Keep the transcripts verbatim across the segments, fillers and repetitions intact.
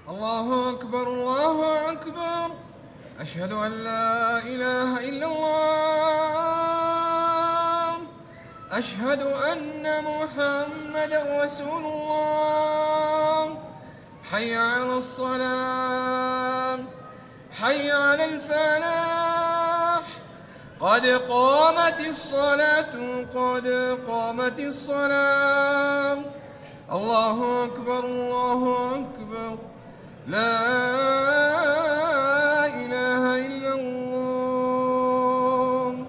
الله أكبر الله أكبر. أشهد أن لا إله إلا الله. أشهد أن محمدًا رسول الله. حي على الصلاة، حي على الفلاح. قد قامت الصلاة، قد قامت الصلاة. الله أكبر الله أكبر. لا إله إلا الله.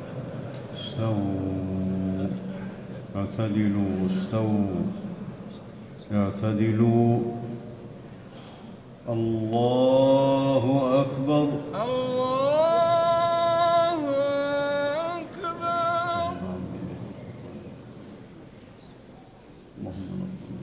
استووا، اعتدلوا، استووا، اعتدلوا. الله أكبر. الله أكبر. اللهم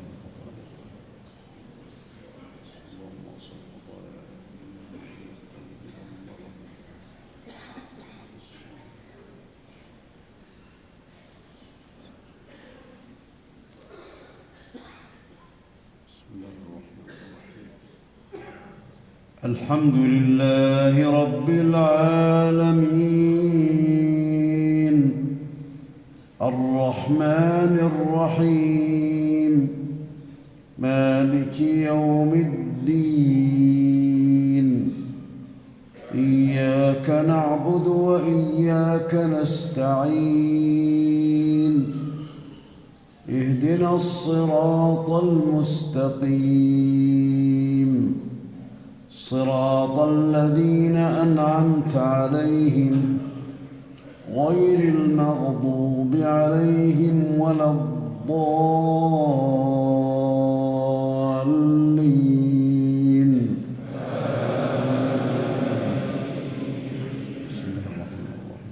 الحمد لله رب العالمين الرحمن الرحيم مالك يوم الدين إياك نعبد وإياك نستعين اهدنا الصراط المستقيم صراط الذين أنعمت عليهم غير المغضوب عليهم ولا الضالين. بسم الله الرحمن الرحيم.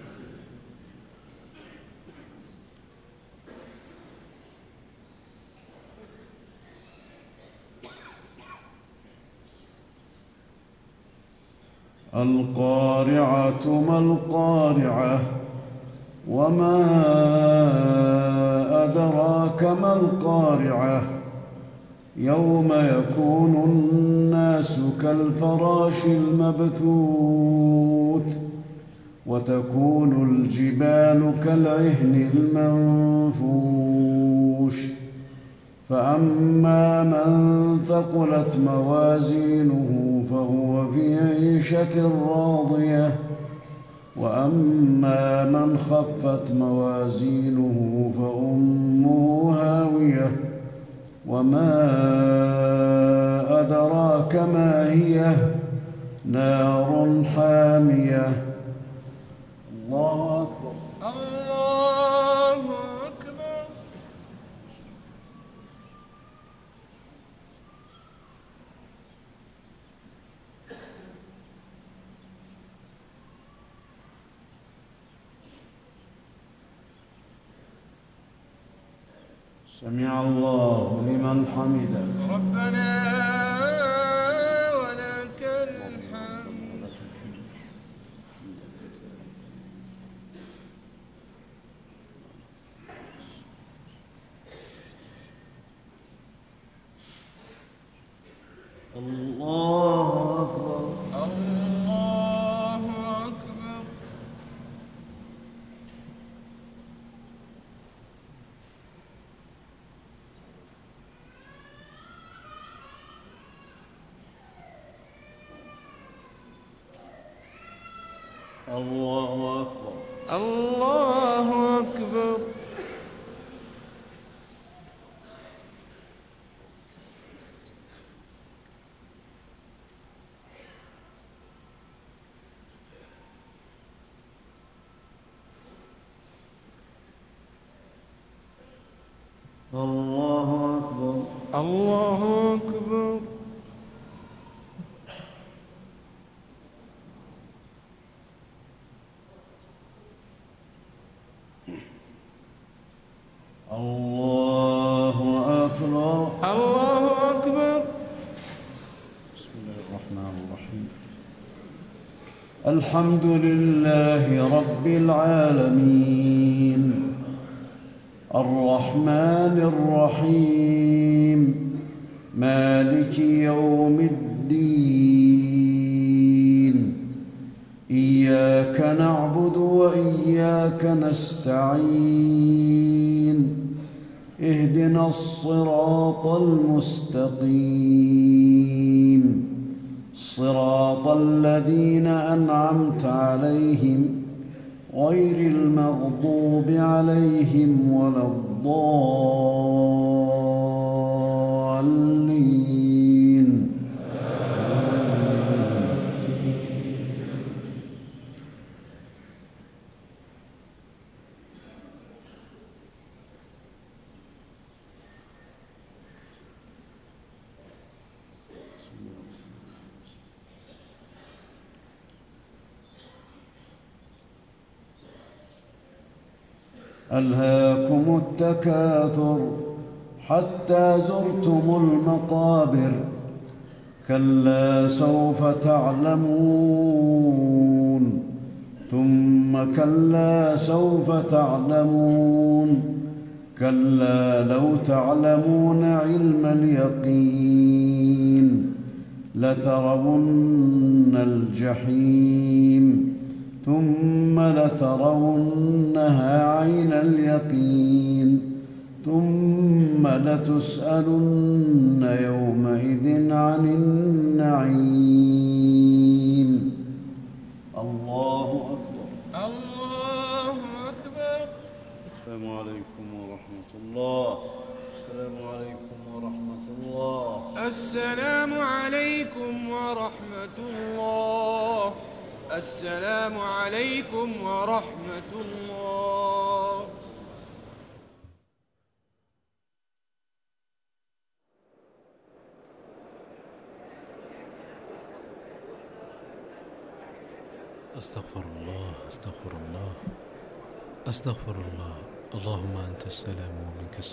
القارعة ما القارعة وما أدراك ما القارعة يوم يكون الناس كالفراش المبثوث وتكون الجبال كالعهن المنفوش فأما من ثقلت موازينه فهو في عيشة راضية وأما من خفت موازينه فأمه هاوية وما أدراك ما هي نار حامية. الله أكبر. الله أكبر. سمع الله لمن حمده. ربنا ولك الحمد. الله أكبر. الله أكبر. الله أكبر. الله أكبر. الله أكبر. الله أكبر. الله أكبر. الله أكبر. بسم الله الرحمن الرحيم. الحمد لله رب العالمين الرحمن الرحيم مالك يوم وإياك نستعين اهدنا الصراط المستقيم صراط الذين أنعمت عليهم غير المغضوب عليهم ولا الضالين. ألهاكم التكاثر حتى زرتم المقابر كلا سوف تعلمون ثم كلا سوف تعلمون كلا لو تعلمون علم اليقين لترون الجحيم ثم لترونها عين اليقين ثم لتسألن يومئذ عن النعيم. الله أكبر. الله أكبر. السلام عليكم ورحمة الله. السلام عليكم ورحمة الله. السلام عليكم ورحمة الله. السلام عليكم ورحمة الله. أستغفر الله أستغفر الله أستغفر الله. اللهم أنت السلام ومنك السلام.